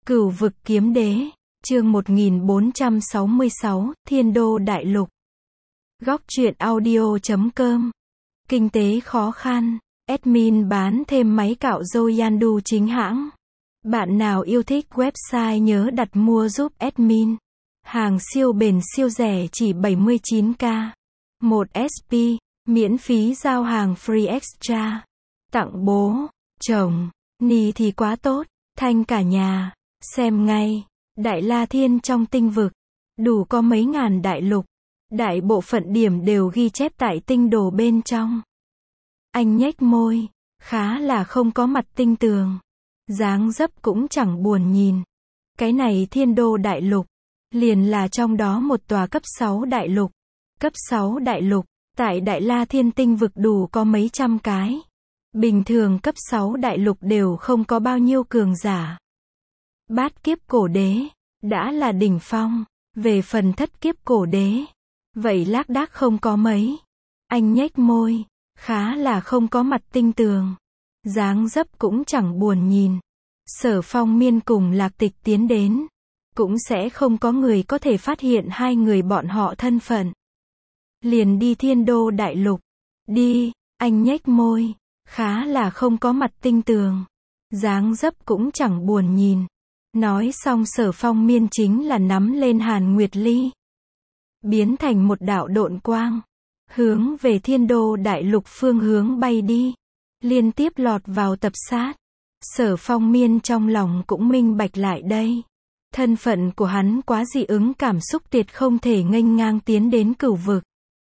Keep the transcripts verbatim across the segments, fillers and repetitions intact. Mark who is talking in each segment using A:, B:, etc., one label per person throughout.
A: Cửu vực kiếm đế, chương một nghìn bốn trăm sáu mươi sáu, Thiên đô đại lục. Góc truyện audio chấm com. Kinh tế khó khăn, admin bán thêm máy cạo râu Yandu chính hãng. Bạn nào yêu thích website nhớ đặt mua giúp admin. Hàng siêu bền siêu rẻ chỉ bảy mươi chín k. một ét pê, miễn phí giao hàng free extra. Tặng bố, chồng, ni thì quá tốt, thanh cả nhà. Xem ngay, Đại La Thiên trong tinh vực, đủ có mấy ngàn đại lục. Đại bộ phận điểm đều ghi chép tại tinh đồ bên trong. Anh nhếch môi, khá là không có mặt tinh tường. Dáng dấp cũng chẳng buồn nhìn. Cái này Thiên đô đại lục, liền là trong đó một tòa cấp sáu đại lục. Cấp sáu đại lục, tại Đại La Thiên tinh vực đủ có mấy trăm cái. Bình thường cấp sáu đại lục đều không có bao nhiêu cường giả. Bát kiếp cổ đế, đã là đỉnh phong. Về phần thất kiếp cổ đế, vậy lác đác không có mấy. Anh nhếch môi, khá là không có mặt tinh tường. Dáng dấp cũng chẳng buồn nhìn. Sở Phong Miên cùng Lạc Tịch tiến đến, cũng sẽ không có người có thể phát hiện hai người bọn họ thân phận. Liền đi Thiên đô đại lục. Đi, anh nhếch môi, khá là không có mặt tinh tường. Dáng dấp cũng chẳng buồn nhìn. Nói xong Sở Phong Miên chính là nắm lên Hàn Nguyệt Ly, biến thành một đạo độn quang, hướng về Thiên đô đại lục phương hướng bay đi, liên tiếp lọt vào tập sát. Sở Phong Miên trong lòng cũng minh bạch lại đây. Thân phận của hắn quá dị ứng, cảm xúc tuyệt không thể nghênh ngang tiến đến cửu vực.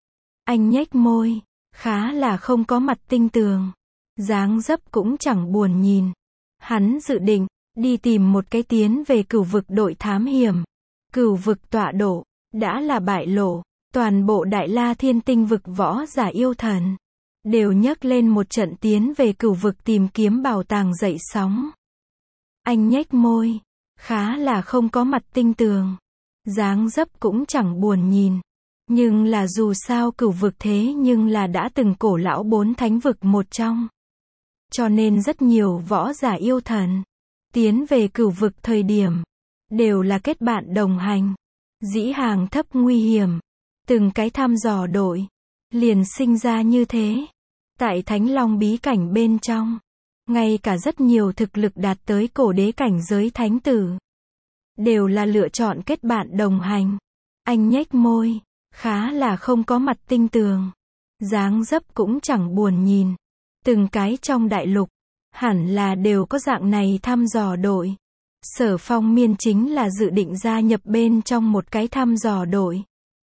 A: Anh nhếch môi, khá là không có mặt tinh tường. Dáng dấp cũng chẳng buồn nhìn. Hắn dự định đi tìm một cái tiến về cửu vực đội thám hiểm. Cửu vực tọa độ, đã là bại lộ. Toàn bộ Đại La Thiên tinh vực võ giả yêu thần, đều nhấc lên một trận tiến về cửu vực tìm kiếm bảo tàng dậy sóng. Anh nhếch môi, khá là không có mặt tinh tường. Dáng dấp cũng chẳng buồn nhìn. Nhưng là dù sao cửu vực thế nhưng là đã từng cổ lão bốn thánh vực một trong. Cho nên rất nhiều võ giả yêu thần tiến về cửu vực thời điểm, đều là kết bạn đồng hành. Dĩ hàng thấp nguy hiểm. Từng cái thăm dò đội, liền sinh ra như thế. Tại Thánh Long bí cảnh bên trong, ngay cả rất nhiều thực lực đạt tới cổ đế cảnh giới thánh tử, đều là lựa chọn kết bạn đồng hành. Anh nhếch môi, khá là không có mặt tinh tường. Dáng dấp cũng chẳng buồn nhìn. Từng cái trong đại lục, hẳn là đều có dạng này thăm dò đội. Sở Phong Miên chính là dự định gia nhập bên trong một cái thăm dò đội,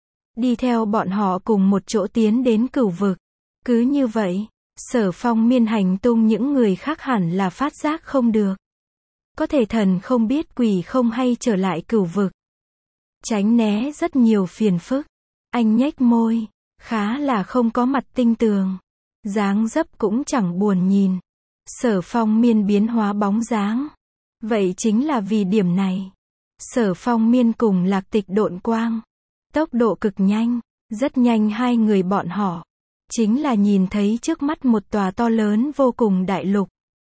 A: đi theo bọn họ cùng một chỗ tiến đến cửu vực. Cứ như vậy, Sở Phong Miên hành tung những người khác hẳn là phát giác không được. Có thể thần không biết quỷ không hay trở lại cửu vực, tránh né rất nhiều phiền phức. Anh nhếch môi, khá là không có mặt tinh tường. Dáng dấp cũng chẳng buồn nhìn. Sở Phong Miên biến hóa bóng dáng. Vậy chính là vì điểm này. Sở Phong Miên cùng Lạc Tịch độn quang, tốc độ cực nhanh, rất nhanh hai người bọn họ chính là nhìn thấy trước mắt một tòa to lớn vô cùng đại lục.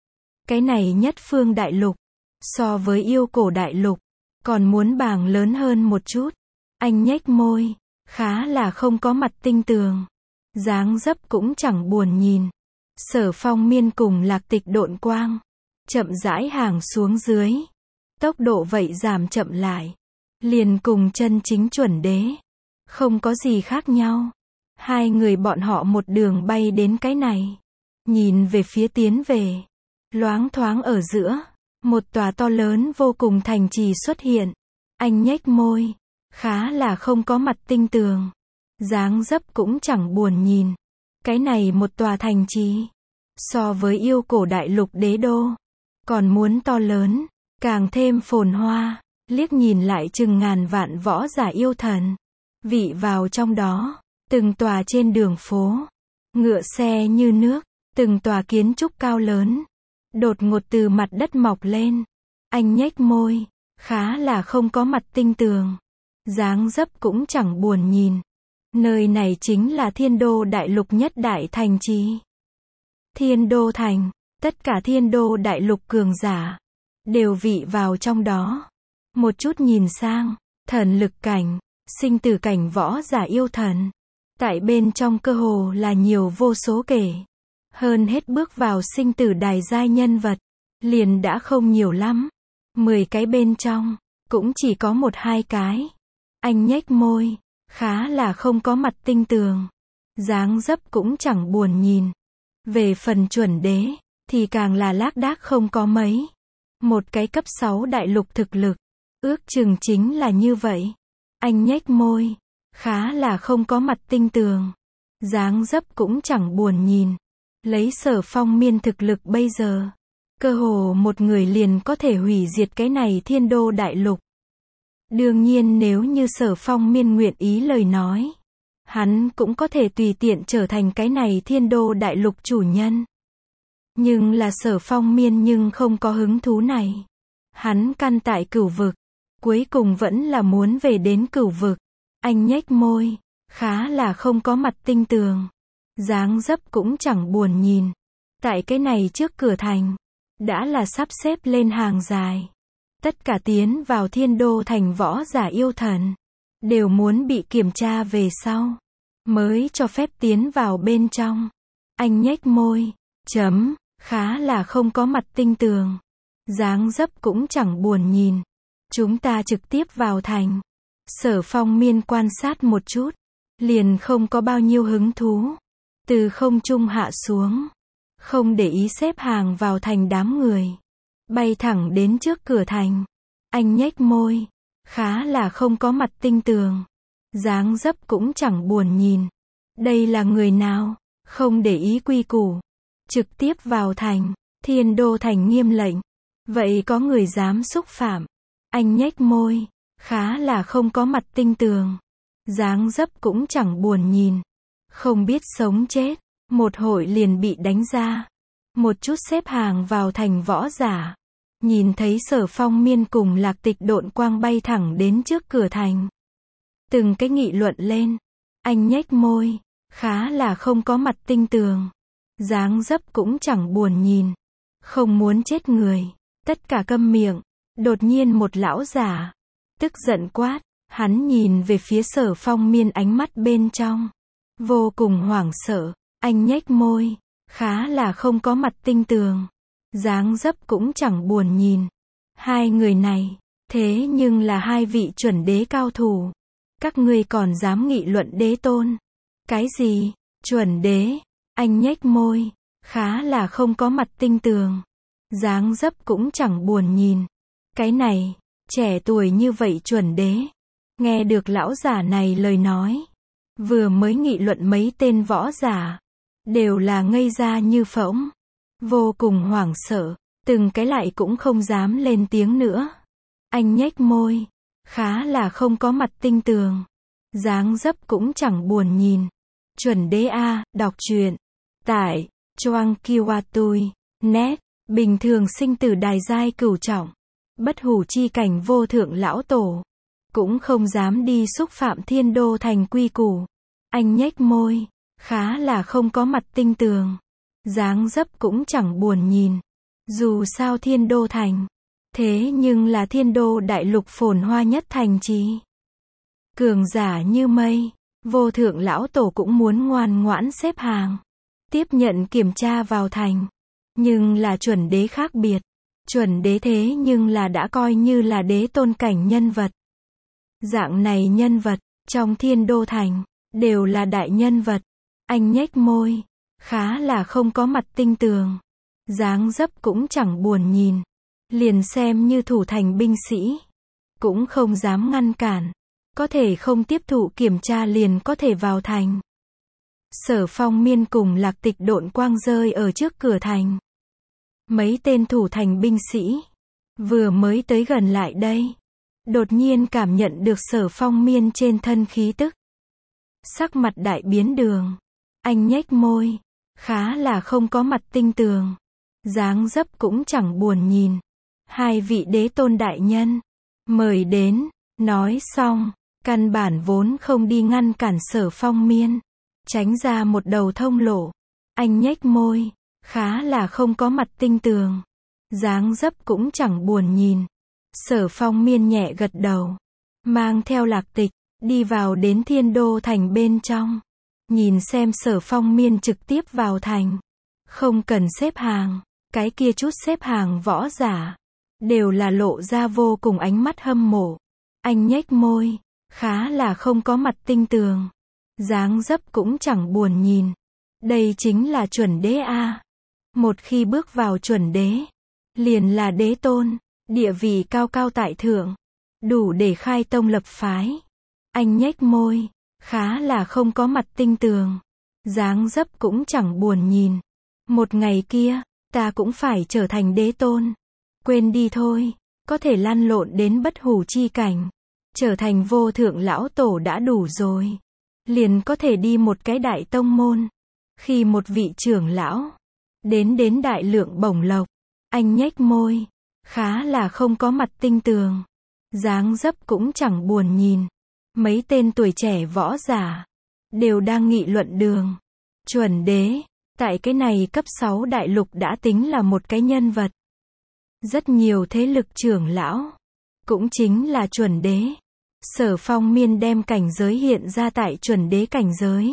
A: Cái này nhất phương đại lục, so với yêu cổ đại lục, còn muốn bàng lớn hơn một chút. Anh nhếch môi, khá là không có mặt tinh tường. Dáng dấp cũng chẳng buồn nhìn. Sở Phong Miên cùng Lạc Tịch độn quang, chậm rãi hàng xuống dưới. Tốc độ vậy giảm chậm lại, liền cùng chân chính chuẩn đế không có gì khác nhau. Hai người bọn họ một đường bay đến cái này, nhìn về phía tiến về, loáng thoáng ở giữa, một tòa to lớn vô cùng thành trì xuất hiện. Anh nhếch môi, khá là không có mặt tinh tường. Dáng dấp cũng chẳng buồn nhìn. Cái này một tòa thành trì, so với yêu cổ đại lục đế đô, còn muốn to lớn, càng thêm phồn hoa. Liếc nhìn lại chừng ngàn vạn võ giả yêu thần vị vào trong đó. Từng tòa trên đường phố, ngựa xe như nước. Từng tòa kiến trúc cao lớn, đột ngột từ mặt đất mọc lên. Anh nhếch môi, khá là không có mặt tinh tường. Dáng dấp cũng chẳng buồn nhìn. Nơi này chính là Thiên đô đại lục nhất đại thành trì. Thiên đô thành, tất cả Thiên đô đại lục cường giả đều vị vào trong đó. Một chút nhìn sang, thần lực cảnh, sinh tử cảnh võ giả yêu thần. Tại bên trong cơ hồ là nhiều vô số kể. Hơn hết bước vào sinh tử đài giai nhân vật, liền đã không nhiều lắm. Mười cái bên trong, cũng chỉ có một hai cái. Anh nhếch môi, khá là không có mặt tinh tường. Dáng dấp cũng chẳng buồn nhìn. Về phần chuẩn đế, thì càng là lác đác không có mấy. Một cái cấp sáu đại lục thực lực, ước chừng chính là như vậy. Anh nhếch môi, khá là không có mặt tinh tường. Dáng dấp cũng chẳng buồn nhìn. Lấy Sở Phong Miên thực lực bây giờ, cơ hồ một người liền có thể hủy diệt cái này thiên đô đại lục. Đương nhiên nếu như Sở Phong Miên nguyện ý lời nói, hắn cũng có thể tùy tiện trở thành cái này thiên đô đại lục chủ nhân. Nhưng là Sở Phong Miên nhưng không có hứng thú này. Hắn căn tại cửu vực, cuối cùng vẫn là muốn về đến cửu vực. Anh nhếch môi, khá là không có mặt tinh tường. Dáng dấp cũng chẳng buồn nhìn. Tại cái này trước cửa thành, đã là sắp xếp lên hàng dài. Tất cả tiến vào thiên đô thành võ giả yêu thần, đều muốn bị kiểm tra về sau, mới cho phép tiến vào bên trong. Anh nhếch môi, chấm, khá là không có mặt tinh tường. Dáng dấp cũng chẳng buồn nhìn. Chúng ta trực tiếp vào thành. Sở Phong Miên quan sát một chút, liền không có bao nhiêu hứng thú. Từ không trung hạ xuống, không để ý xếp hàng vào thành đám người, bay thẳng đến trước cửa thành. Anh nhếch môi, khá là không có mặt tinh tường. Dáng dấp cũng chẳng buồn nhìn. Đây là người nào, không để ý quy củ, trực tiếp vào thành. Thiên đô thành nghiêm lệnh, vậy có người dám xúc phạm? Anh nhếch môi, khá là không có mặt tinh tường. Dáng dấp cũng chẳng buồn nhìn. Không biết sống chết, một hội liền bị đánh ra. Một chút xếp hàng vào thành võ giả, nhìn thấy Sở Phong Miên cùng Lạc Tịch độn quang bay thẳng đến trước cửa thành. Từng cái nghị luận lên. Anh nhếch môi, khá là không có mặt tinh tường. Dáng dấp cũng chẳng buồn nhìn. Không muốn chết người. Tất cả câm miệng. Đột nhiên một lão giả, tức giận quát. Hắn nhìn về phía Sở Phong Miên, ánh mắt bên trong vô cùng hoảng sợ. Anh nhếch môi, khá là không có mặt tinh tường. Dáng dấp cũng chẳng buồn nhìn. Hai người này, thế nhưng là hai vị chuẩn đế cao thủ. Các ngươi còn dám nghị luận đế tôn? Cái gì? Chuẩn đế? Anh nhếch môi, khá là không có mặt tinh tường. Dáng dấp cũng chẳng buồn nhìn. Cái này, trẻ tuổi như vậy chuẩn đế. Nghe được lão giả này lời nói, vừa mới nghị luận mấy tên võ giả, đều là ngây ra như phỗng, vô cùng hoảng sợ, từng cái lại cũng không dám lên tiếng nữa. Anh nhếch môi, khá là không có mặt tinh tường. Dáng dấp cũng chẳng buồn nhìn. Chuẩn đế A, đọc truyện tại Choang Kiwatui net. Bình thường sinh tử đài giai cửu trọng, bất hủ chi cảnh vô thượng lão tổ, cũng không dám đi xúc phạm thiên đô thành quy củ. Anh nhếch môi, khá là không có mặt tinh tường. Dáng dấp cũng chẳng buồn nhìn. Dù sao thiên đô thành, thế nhưng là thiên đô đại lục phồn hoa nhất thành trì. Cường giả như mây, vô thượng lão tổ cũng muốn ngoan ngoãn xếp hàng, tiếp nhận kiểm tra vào thành. Nhưng là chuẩn đế khác biệt. Chuẩn đế thế nhưng là đã coi như là đế tôn cảnh nhân vật. Dạng này nhân vật, trong thiên đô thành, đều là đại nhân vật. Anh nhếch môi, khá là không có mặt tinh tường. Dáng dấp cũng chẳng buồn nhìn. Liền xem như thủ thành binh sĩ, cũng không dám ngăn cản. Có thể không tiếp thụ kiểm tra liền có thể vào thành. Sở Phong Miên cùng Lạc Tịch độn quang rơi ở trước cửa thành. Mấy tên thủ thành binh sĩ vừa mới tới gần lại đây, đột nhiên cảm nhận được Sở Phong Miên trên thân khí tức. Sắc mặt đại biến đường. Anh nhếch môi, khá là không có mặt tinh tường. Dáng dấp cũng chẳng buồn nhìn. Hai vị đế tôn đại nhân, mời đến. Nói xong, căn bản vốn không đi ngăn cản Sở Phong Miên, tránh ra một đầu thông lộ. Anh nhếch môi, khá là không có mặt tinh tường. dáng dấp cũng chẳng buồn nhìn. Sở Phong Miên nhẹ gật đầu, mang theo Lạc Tịch, đi vào đến Thiên Đô Thành bên trong. Nhìn xem Sở Phong Miên trực tiếp vào thành, không cần xếp hàng, cái kia chút xếp hàng võ giả, đều là lộ ra vô cùng ánh mắt hâm mộ. Anh nhếch môi, khá là không có mặt tinh tường, dáng dấp cũng chẳng buồn nhìn. Đây chính là chuẩn đế a. Một khi bước vào chuẩn đế, liền là đế tôn, địa vị cao cao tại thượng, đủ để khai tông lập phái. Anh nhếch môi, khá là không có mặt tinh tường, dáng dấp cũng chẳng buồn nhìn. Một ngày kia, ta cũng phải trở thành đế tôn. Quên đi thôi, có thể lăn lộn đến bất hủ chi cảnh, trở thành vô thượng lão tổ đã đủ rồi. Liền có thể đi một cái đại tông môn. Khi một vị trưởng lão đến đến đại lượng bổng lộc, anh nhếch môi, khá là không có mặt tinh tường, dáng dấp cũng chẳng buồn nhìn. Mấy tên tuổi trẻ võ giả đều đang nghị luận đường. Chuẩn đế, tại cái này cấp sáu đại lục đã tính là một cái nhân vật. Rất nhiều thế lực trưởng lão cũng chính là chuẩn đế. Sở Phong Miên đem cảnh giới hiện ra tại chuẩn đế cảnh giới.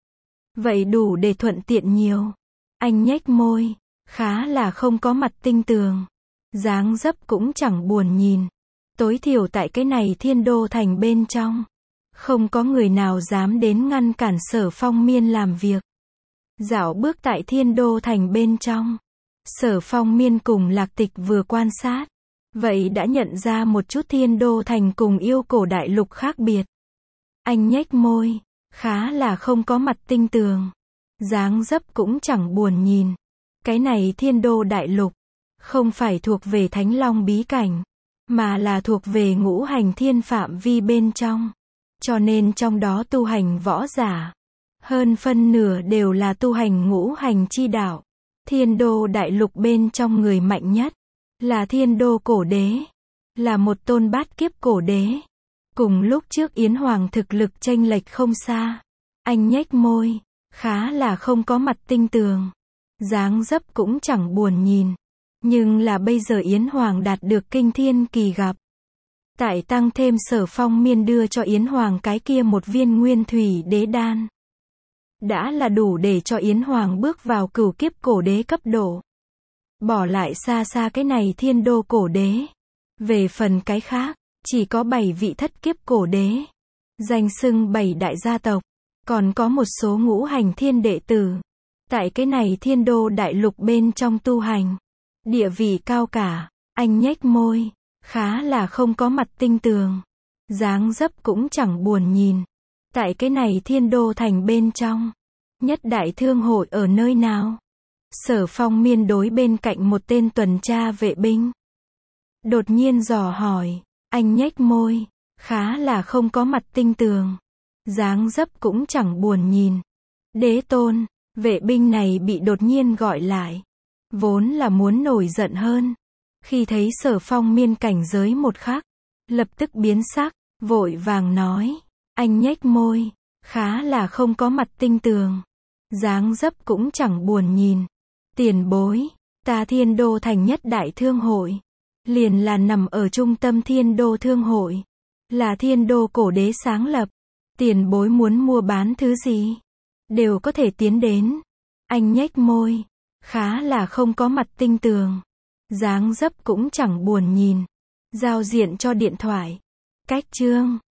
A: Vậy đủ để thuận tiện nhiều. Anh nhếch môi, khá là không có mặt tinh tường, dáng dấp cũng chẳng buồn nhìn. Tối thiểu tại cái này Thiên Đô Thành bên trong, không có người nào dám đến ngăn cản Sở Phong Miên làm việc. Dạo bước tại Thiên Đô Thành bên trong, Sở Phong Miên cùng Lạc Tịch vừa quan sát, vậy đã nhận ra một chút Thiên Đô Thành cùng yêu cổ đại lục khác biệt. Anh nhếch môi, khá là không có mặt tinh tường, dáng dấp cũng chẳng buồn nhìn. Cái này Thiên Đô đại lục, không phải thuộc về Thánh Long bí cảnh, mà là thuộc về ngũ hành thiên phạm vi bên trong. Cho nên trong đó tu hành võ giả, hơn phân nửa đều là tu hành ngũ hành chi đạo. Thiên Đô đại lục bên trong người mạnh nhất là Thiên Đô cổ đế, là một tôn bát kiếp cổ đế. Cùng lúc trước Yến Hoàng thực lực chênh lệch không xa. Anh nhếch môi, khá là không có mặt tinh tường, dáng dấp cũng chẳng buồn nhìn. Nhưng là bây giờ Yến Hoàng đạt được kinh thiên kỳ gặp. Tại tăng thêm Sở Phong Miên đưa cho Yến Hoàng cái kia một viên nguyên thủy đế đan, đã là đủ để cho Yến Hoàng bước vào cửu kiếp cổ đế cấp độ. Bỏ lại xa xa cái này Thiên Đô cổ đế. Về phần cái khác, chỉ có bảy vị thất kiếp cổ đế, danh xưng bảy đại gia tộc, còn có một số ngũ hành thiên đệ tử. Tại cái này Thiên Đô đại lục bên trong tu hành, địa vị cao cả. Anh nhếch môi, khá là không có mặt tinh tường, dáng dấp cũng chẳng buồn nhìn. Tại cái này Thiên Đô Thành bên trong, nhất đại thương hội ở nơi nào? Sở Phong Miên đối bên cạnh một tên tuần tra vệ binh đột nhiên dò hỏi. Anh nhếch môi, khá là không có mặt tinh tường, dáng dấp cũng chẳng buồn nhìn. Đế tôn, vệ binh này bị đột nhiên gọi lại, vốn là muốn nổi giận hơn. Khi thấy Sở Phong Miên cảnh giới một khắc, lập tức biến sắc, vội vàng nói. Anh nhếch môi, khá là không có mặt tinh tường, dáng dấp cũng chẳng buồn nhìn. Tiền bối, ta Thiên Đô Thành nhất đại thương hội, liền là nằm ở trung tâm Thiên Đô thương hội, là Thiên Đô cổ đế sáng lập. Tiền bối muốn mua bán thứ gì, đều có thể tiến đến. Anh nhếch môi, khá là không có mặt tinh tường, dáng dấp cũng chẳng buồn nhìn. Giao diện cho điện thoại. Cách chương